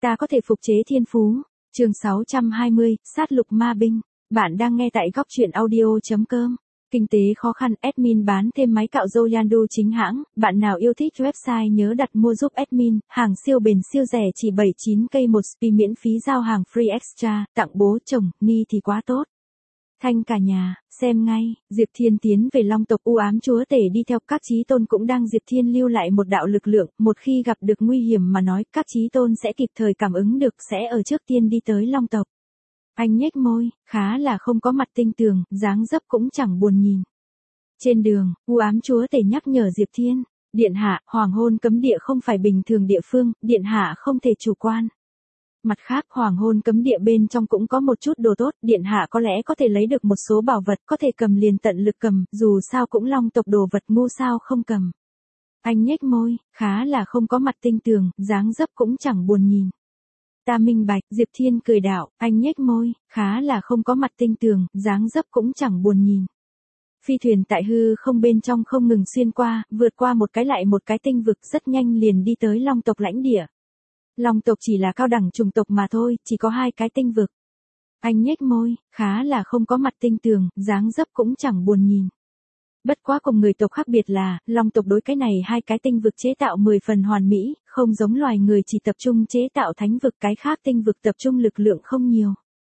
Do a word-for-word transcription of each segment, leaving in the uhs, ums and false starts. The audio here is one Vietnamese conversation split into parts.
Ta có thể phục chế thiên phú. Chương sáu trăm hai mươi, sát lục ma binh. Bạn đang nghe tại góc truyện audio chấm com. Kinh tế khó khăn, admin bán thêm máy cạo râu Yandu chính hãng. Bạn nào yêu thích website nhớ đặt mua giúp admin. Hàng siêu bền siêu rẻ chỉ bảy mươi chín k một spi miễn phí giao hàng free extra. Tặng bố chồng, ni thì quá tốt. Thanh cả nhà, xem ngay, Diệp Thiên tiến về Long tộc u ám chúa tể đi theo các chí tôn cũng đang Diệp Thiên lưu lại một đạo lực lượng, một khi gặp được nguy hiểm mà nói các chí tôn sẽ kịp thời cảm ứng được sẽ ở trước tiên đi tới Long tộc. Anh nhếch môi, khá là không có mặt tinh tường, dáng dấp cũng chẳng buồn nhìn. Trên đường, u ám chúa tể nhắc nhở Diệp Thiên, điện hạ, hoàng hôn cấm địa không phải bình thường địa phương, điện hạ không thể chủ quan. Mặt khác, hoàng hôn cấm địa bên trong cũng có một chút đồ tốt, điện hạ có lẽ có thể lấy được một số bảo vật, có thể cầm liền tận lực cầm, dù sao cũng Long tộc đồ vật ngu sao không cầm. Anh nhếch môi, khá là không có mặt tinh tường, dáng dấp cũng chẳng buồn nhìn. Ta minh bạch, Diệp Thiên cười đạo, anh nhếch môi, khá là không có mặt tinh tường, dáng dấp cũng chẳng buồn nhìn. Phi thuyền tại hư không bên trong không ngừng xuyên qua, vượt qua một cái lại một cái tinh vực rất nhanh liền đi tới Long tộc lãnh địa. Long tộc chỉ là cao đẳng chủng tộc mà thôi, chỉ có hai cái tinh vực. Anh nhếch môi, khá là không có mặt tinh tường, dáng dấp cũng chẳng buồn nhìn. Bất quá cùng người tộc khác biệt là, Long tộc đối cái này hai cái tinh vực chế tạo mười phần hoàn mỹ, không giống loài người chỉ tập trung chế tạo thánh vực, cái khác tinh vực tập trung lực lượng không nhiều.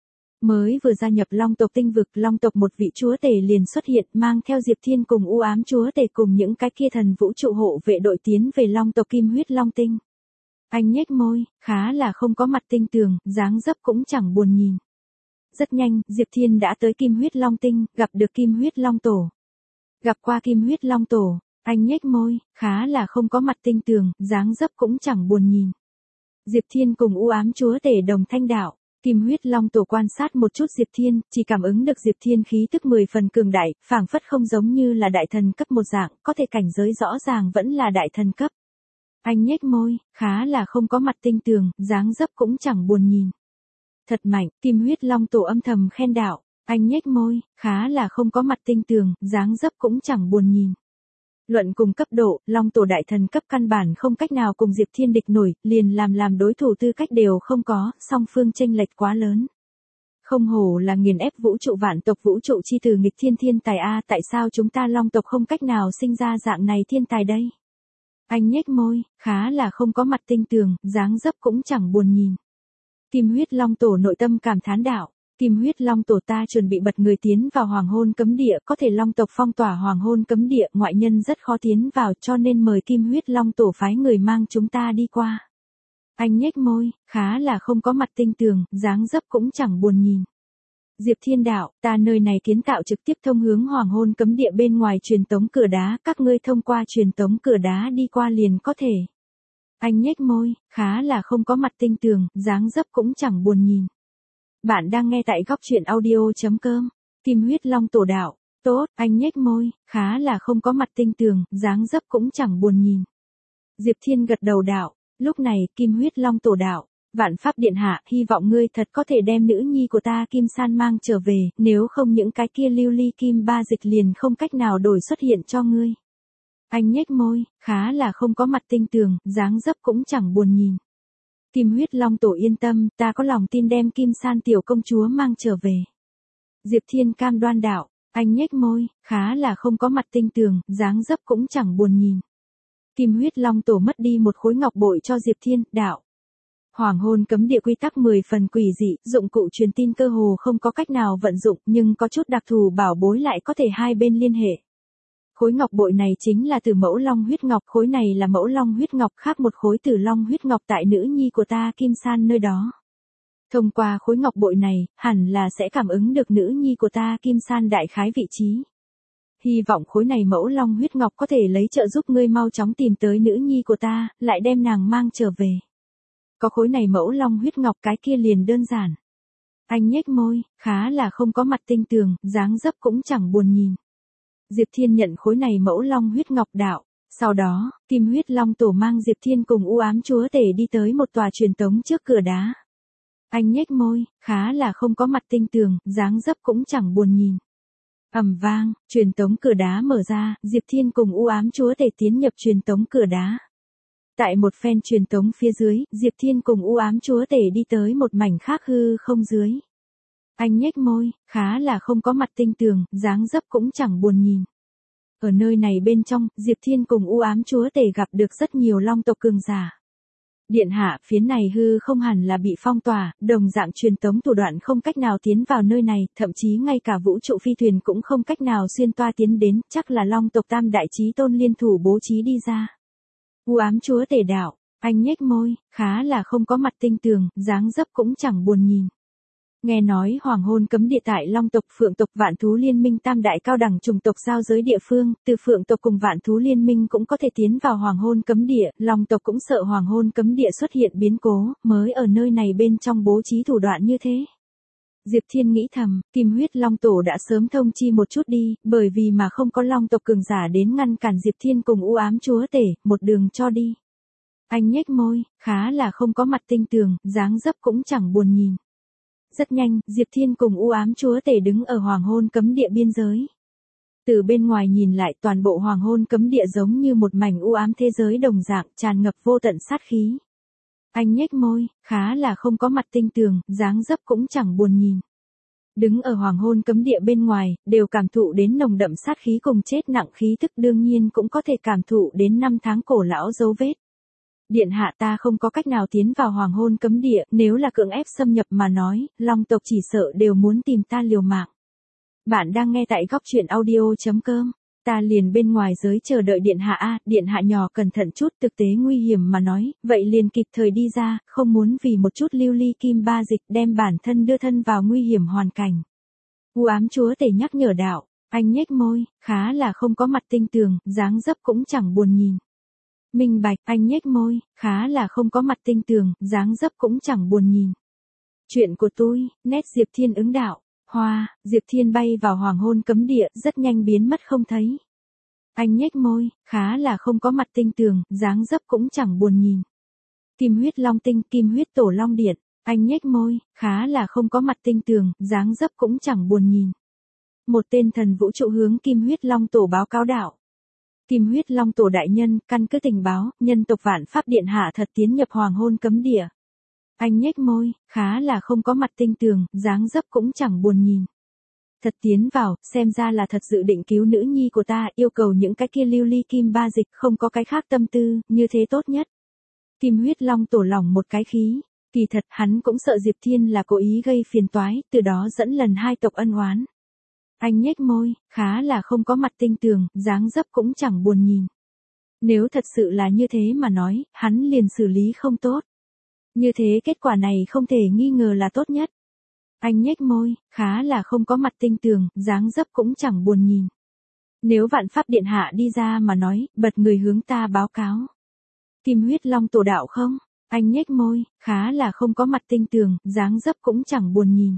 Mới vừa gia nhập Long tộc tinh vực, Long tộc một vị chúa tể liền xuất hiện mang theo Diệp Thiên cùng u ám chúa tể cùng những cái kia thần vũ trụ hộ vệ đội tiến về Long tộc Kim Huyết Long Tinh. Anh nhếch môi, khá là không có mặt tinh tường, dáng dấp cũng chẳng buồn nhìn. Rất nhanh, Diệp Thiên đã tới Kim Huyết Long Tinh, gặp được Kim Huyết Long Tổ. Gặp qua Kim Huyết Long Tổ, anh nhếch môi, khá là không có mặt tinh tường, dáng dấp cũng chẳng buồn nhìn. Diệp Thiên cùng u ám chúa tể đồng thanh đạo. Kim Huyết Long Tổ quan sát một chút Diệp Thiên, chỉ cảm ứng được Diệp Thiên khí tức mười phần cường đại, phảng phất không giống như là đại thần cấp một dạng, có thể cảnh giới rõ ràng vẫn là đại thần cấp. Anh nhếch môi, khá là không có mặt tinh tường, dáng dấp cũng chẳng buồn nhìn. Thật mạnh, Kim Huyết Long Tổ âm thầm khen đạo, anh nhếch môi, khá là không có mặt tinh tường, dáng dấp cũng chẳng buồn nhìn. Luận cùng cấp độ, Long Tổ đại thần cấp căn bản không cách nào cùng Diệp Thiên địch nổi, liền làm làm đối thủ tư cách đều không có, song phương chênh lệch quá lớn. Không hổ là nghiền ép vũ trụ vạn tộc vũ trụ chi từ nghịch thiên thiên tài a, tại sao chúng ta Long tộc không cách nào sinh ra dạng này thiên tài đây? Anh nhếch môi, khá là không có mặt tinh tường, dáng dấp cũng chẳng buồn nhìn. Kim Huyết Long Tổ nội tâm cảm thán đạo, Kim Huyết Long Tổ ta chuẩn bị bật người tiến vào hoàng hôn cấm địa, có thể Long tộc phong tỏa hoàng hôn cấm địa, ngoại nhân rất khó tiến vào, cho nên mời Kim Huyết Long Tổ phái người mang chúng ta đi qua. Anh nhếch môi, khá là không có mặt tinh tường, dáng dấp cũng chẳng buồn nhìn. Diệp Thiên đạo, ta nơi này kiến tạo trực tiếp thông hướng hoàng hôn cấm địa bên ngoài truyền tống cửa đá, các ngươi thông qua truyền tống cửa đá đi qua liền có thể. Anh nhếch môi, khá là không có mặt tinh tường, dáng dấp cũng chẳng buồn nhìn. Bạn đang nghe tại góc truyện audio chấm com. Kim Huyết Long Tổ đạo, tốt, anh nhếch môi, khá là không có mặt tinh tường, dáng dấp cũng chẳng buồn nhìn. Diệp Thiên gật đầu đạo, lúc này Kim Huyết Long Tổ đạo. Vạn Pháp Điện Hạ, hy vọng ngươi thật có thể đem nữ nhi của ta Kim San mang trở về, nếu không những cái kia lưu ly kim ba dịch liền không cách nào đổi xuất hiện cho ngươi. Anh nhếch môi, khá là không có mặt tinh tường, dáng dấp cũng chẳng buồn nhìn. Kim Huyết Long Tổ yên tâm, ta có lòng tin đem Kim San tiểu công chúa mang trở về. Diệp Thiên cam đoan đạo, anh nhếch môi, khá là không có mặt tinh tường, dáng dấp cũng chẳng buồn nhìn. Kim Huyết Long Tổ mất đi một khối ngọc bội cho Diệp Thiên, đạo. Hoàng hôn cấm địa quy tắc mười phần quỷ dị, dụng cụ truyền tin cơ hồ không có cách nào vận dụng, nhưng có chút đặc thù bảo bối lại có thể hai bên liên hệ. Khối ngọc bội này chính là từ mẫu long huyết ngọc, khối này là mẫu long huyết ngọc, khác một khối từ long huyết ngọc tại nữ nhi của ta Kim San nơi đó. Thông qua khối ngọc bội này, hẳn là sẽ cảm ứng được nữ nhi của ta Kim San đại khái vị trí. Hy vọng khối này mẫu long huyết ngọc có thể lấy trợ giúp ngươi mau chóng tìm tới nữ nhi của ta, lại đem nàng mang trở về. Có khối này mẫu long huyết ngọc cái kia liền đơn giản. Anh nhếch môi, khá là không có mặt tinh tường, dáng dấp cũng chẳng buồn nhìn. Diệp Thiên nhận khối này mẫu long huyết ngọc đạo. Sau đó, Kim Huyết Long Tổ mang Diệp Thiên cùng u ám chúa tể đi tới một tòa truyền tống trước cửa đá. Anh nhếch môi, khá là không có mặt tinh tường, dáng dấp cũng chẳng buồn nhìn. Ầm vang, truyền tống cửa đá mở ra, Diệp Thiên cùng u ám chúa tể tiến nhập truyền tống cửa đá. Tại một phen truyền tống phía dưới, Diệp Thiên cùng u ám chúa tể đi tới một mảnh khác hư không dưới. Anh nhếch môi, khá là không có mặt tinh tường, dáng dấp cũng chẳng buồn nhìn. Ở nơi này bên trong, Diệp Thiên cùng u ám chúa tể gặp được rất nhiều long tộc cường giả. Điện hạ, phía này hư không hẳn là bị phong tỏa, đồng dạng truyền tống thủ đoạn không cách nào tiến vào nơi này, thậm chí ngay cả vũ trụ phi thuyền cũng không cách nào xuyên toa tiến đến, chắc là long tộc tam đại chí tôn liên thủ bố trí đi ra. U ám chúa tể đạo, anh nhếch môi, khá là không có mặt tinh tường, dáng dấp cũng chẳng buồn nhìn. Nghe nói hoàng hôn cấm địa tại long tộc, phượng tộc, vạn thú liên minh tam đại cao đẳng chủng tộc giao giới địa phương, từ phượng tộc cùng vạn thú liên minh cũng có thể tiến vào hoàng hôn cấm địa, long tộc cũng sợ hoàng hôn cấm địa xuất hiện biến cố, mới ở nơi này bên trong bố trí thủ đoạn như thế. Diệp Thiên nghĩ thầm, Kim huyết long tổ đã sớm thông chi một chút đi, bởi vì mà không có long tộc cường giả đến ngăn cản Diệp Thiên cùng u ám chúa tể, một đường cho đi. Anh nhếch môi, khá là không có mặt tinh tường, dáng dấp cũng chẳng buồn nhìn. Rất nhanh, Diệp Thiên cùng u ám chúa tể đứng ở hoàng hôn cấm địa biên giới. Từ bên ngoài nhìn lại, toàn bộ hoàng hôn cấm địa giống như một mảnh u ám thế giới đồng dạng, tràn ngập vô tận sát khí. Anh nhếch môi, khá là không có mặt tinh tường, dáng dấp cũng chẳng buồn nhìn. Đứng ở hoàng hôn cấm địa bên ngoài, đều cảm thụ đến nồng đậm sát khí cùng chết nặng khí thức, đương nhiên cũng có thể cảm thụ đến năm tháng cổ lão dấu vết. Điện hạ, ta không có cách nào tiến vào hoàng hôn cấm địa, nếu là cưỡng ép xâm nhập mà nói, long tộc chỉ sợ đều muốn tìm ta liều mạng. Bạn đang nghe tại góc truyện audio chấm com. Ta liền bên ngoài giới chờ đợi điện hạ a, điện hạ nhỏ cẩn thận chút, thực tế nguy hiểm mà nói, vậy liền kịp thời đi ra, không muốn vì một chút lưu ly kim ba dịch đem bản thân đưa thân vào nguy hiểm hoàn cảnh. U ám chúa tể nhắc nhở đạo, anh nhếch môi, khá là không có mặt tinh tường, dáng dấp cũng chẳng buồn nhìn. Minh bạch, anh nhếch môi, khá là không có mặt tinh tường, dáng dấp cũng chẳng buồn nhìn. Chuyện của tôi, nét Diệp Thiên ứng đạo. Hoa, Diệp Thiên bay vào hoàng hôn cấm địa, rất nhanh biến mất không thấy. Anh nhếch môi, khá là không có mặt tinh tường, dáng dấp cũng chẳng buồn nhìn. Kim huyết long tinh, kim huyết tổ long điện, anh nhếch môi, khá là không có mặt tinh tường, dáng dấp cũng chẳng buồn nhìn. Một tên thần vũ trụ hướng kim huyết long tổ báo cáo đạo. Kim huyết long tổ đại nhân, căn cứ tình báo, nhân tộc vạn pháp điện hạ thật tiến nhập hoàng hôn cấm địa. Anh nhếch môi, khá là không có mặt tinh tường, dáng dấp cũng chẳng buồn nhìn. Thật tiến vào, xem ra là thật dự định cứu nữ nhi của ta, yêu cầu những cái kia lưu ly kim ba dịch, không có cái khác tâm tư, như thế tốt nhất. Kim huyết long tổ lòng một cái khí, kỳ thật hắn cũng sợ Diệp Thiên là cố ý gây phiền toái, từ đó dẫn lần hai tộc ân oán. Anh nhếch môi, khá là không có mặt tinh tường, dáng dấp cũng chẳng buồn nhìn. Nếu thật sự là như thế mà nói, hắn liền xử lý không tốt. Như thế kết quả này không thể nghi ngờ là tốt nhất. Anh nhếch môi, khá là không có mặt tinh tường, dáng dấp cũng chẳng buồn nhìn. Nếu vạn pháp điện hạ đi ra mà nói, bật người hướng ta báo cáo. Kim huyết long tổ đạo không? Anh nhếch môi, khá là không có mặt tinh tường, dáng dấp cũng chẳng buồn nhìn.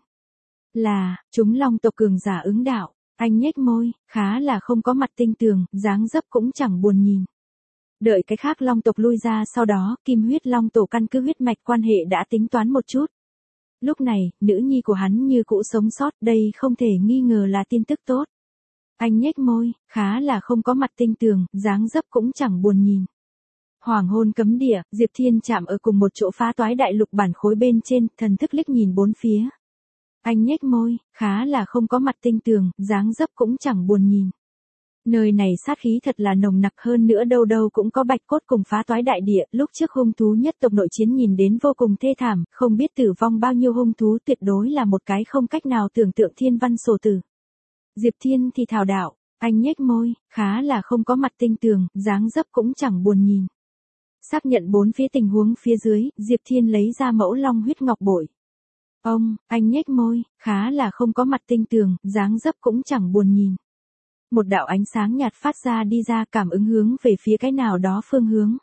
Là, chúng long tộc cường giả ứng đạo. Anh nhếch môi, khá là không có mặt tinh tường, dáng dấp cũng chẳng buồn nhìn. Đợi cái khác long tộc lui ra, sau đó, kim huyết long tổ căn cứ huyết mạch quan hệ đã tính toán một chút. Lúc này, nữ nhi của hắn như cũ sống sót, đây không thể nghi ngờ là tin tức tốt. Anh nhếch môi, khá là không có mặt tinh tường, dáng dấp cũng chẳng buồn nhìn. Hoàng hôn cấm địa, Diệp Thiên chạm ở cùng một chỗ phá toái đại lục bản khối bên trên, thần thức liếc nhìn bốn phía. Anh nhếch môi, khá là không có mặt tinh tường, dáng dấp cũng chẳng buồn nhìn. Nơi này sát khí thật là nồng nặc, hơn nữa đâu đâu cũng có bạch cốt cùng phá toái đại địa, lúc trước hung thú nhất tộc nội chiến nhìn đến vô cùng thê thảm, không biết tử vong bao nhiêu hung thú, tuyệt đối là một cái không cách nào tưởng tượng thiên văn sổ tử. Diệp Thiên thì thảo đạo, anh nhếch môi, khá là không có mặt tinh tường, dáng dấp cũng chẳng buồn nhìn. Xác nhận bốn phía tình huống phía dưới, Diệp Thiên lấy ra mẫu long huyết ngọc bội. Ông, anh nhếch môi, khá là không có mặt tinh tường, dáng dấp cũng chẳng buồn nhìn. Một đạo ánh sáng nhạt phát ra đi ra, cảm ứng hướng về phía cái nào đó phương hướng.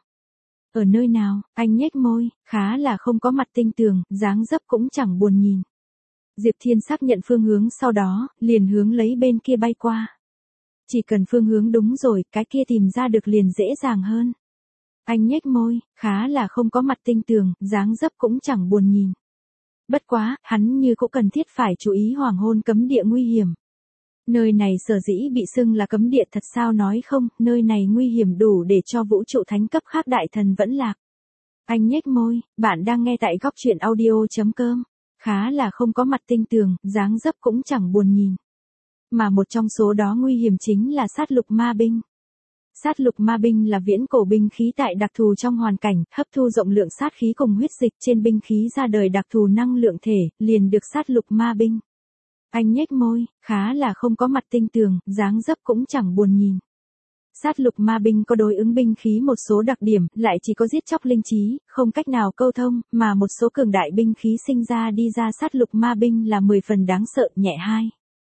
Ở nơi nào, anh nhếch môi, khá là không có mặt tinh tường, dáng dấp cũng chẳng buồn nhìn. Diệp Thiên xác nhận phương hướng sau đó, liền hướng lấy bên kia bay qua. Chỉ cần phương hướng đúng rồi, cái kia tìm ra được liền dễ dàng hơn. Anh nhếch môi, khá là không có mặt tinh tường, dáng dấp cũng chẳng buồn nhìn. Bất quá, hắn như cũng cần thiết phải chú ý hoàng hôn cấm địa nguy hiểm. Nơi này sở dĩ bị xưng là cấm địa thật sao nói không, nơi này nguy hiểm đủ để cho vũ trụ thánh cấp khác đại thần vẫn lạc. Anh nhếch môi, bạn đang nghe tại góc truyện audio.com. Khá là không có mặt tinh tường, dáng dấp cũng chẳng buồn nhìn. Mà một trong số đó nguy hiểm chính là sát lục ma binh. Sát lục ma binh là viễn cổ binh khí tại đặc thù trong hoàn cảnh, hấp thu rộng lượng sát khí cùng huyết dịch trên binh khí ra đời đặc thù năng lượng thể, liền được sát lục ma binh. Anh nhếch môi, khá là không có mặt tinh tường, dáng dấp cũng chẳng buồn nhìn. Sát lục ma binh có đối ứng binh khí một số đặc điểm, lại chỉ có giết chóc linh trí, không cách nào câu thông, mà một số cường đại binh khí sinh ra đi ra sát lục ma binh là mười phần đáng sợ, nhẹ hai.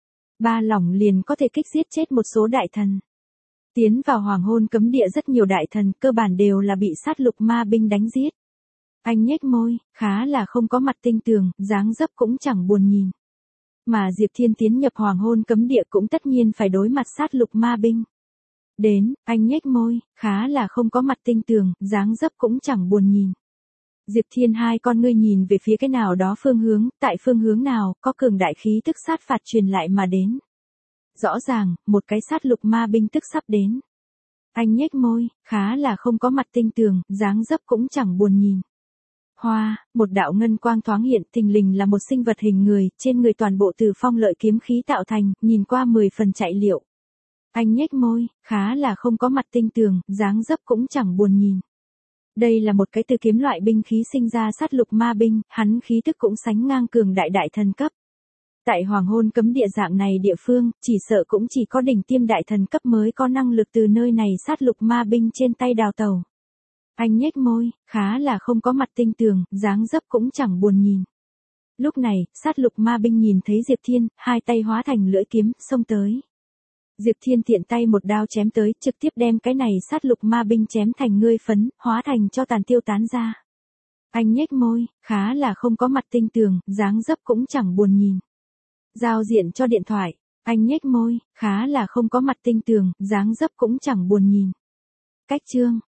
Ba lỏng liền có thể kích giết chết một số đại thần. Tiến vào hoàng hôn cấm địa rất nhiều đại thần, cơ bản đều là bị sát lục ma binh đánh giết. Anh nhếch môi, khá là không có mặt tinh tường, dáng dấp cũng chẳng buồn nhìn. Mà Diệp Thiên tiến nhập hoàng hôn cấm địa cũng tất nhiên phải đối mặt sát lục ma binh. Đến, anh nhếch môi, khá là không có mặt tinh tường, dáng dấp cũng chẳng buồn nhìn. Diệp Thiên hai con ngươi nhìn về phía cái nào đó phương hướng, tại phương hướng nào, có cường đại khí tức sát phạt truyền lại mà đến. Rõ ràng, một cái sát lục ma binh tức sắp đến. Anh nhếch môi, khá là không có mặt tinh tường, dáng dấp cũng chẳng buồn nhìn. Hoa, một đạo ngân quang thoáng hiện, thình lình là một sinh vật hình người, trên người toàn bộ từ phong lợi kiếm khí tạo thành, nhìn qua mười phần chạy liệu. Anh nhếch môi, khá là không có mặt tinh tường, dáng dấp cũng chẳng buồn nhìn. Đây là một cái từ kiếm loại binh khí sinh ra sát lục ma binh, hắn khí tức cũng sánh ngang cường đại đại thần cấp. Tại hoàng hôn cấm địa dạng này địa phương, chỉ sợ cũng chỉ có đỉnh tiêm đại thần cấp mới có năng lực từ nơi này sát lục ma binh trên tay đào tẩu. Anh nhếch môi, khá là không có mặt tinh tường, dáng dấp cũng chẳng buồn nhìn. Lúc này, sát lục ma binh nhìn thấy Diệp Thiên, hai tay hóa thành lưỡi kiếm, xông tới. Diệp Thiên tiện tay một đao chém tới, trực tiếp đem cái này sát lục ma binh chém thành ngươi phấn, hóa thành cho tàn tiêu tán ra. Anh nhếch môi, khá là không có mặt tinh tường, dáng dấp cũng chẳng buồn nhìn. Giao diện cho điện thoại, anh nhếch môi, khá là không có mặt tinh tường, dáng dấp cũng chẳng buồn nhìn. Cách chương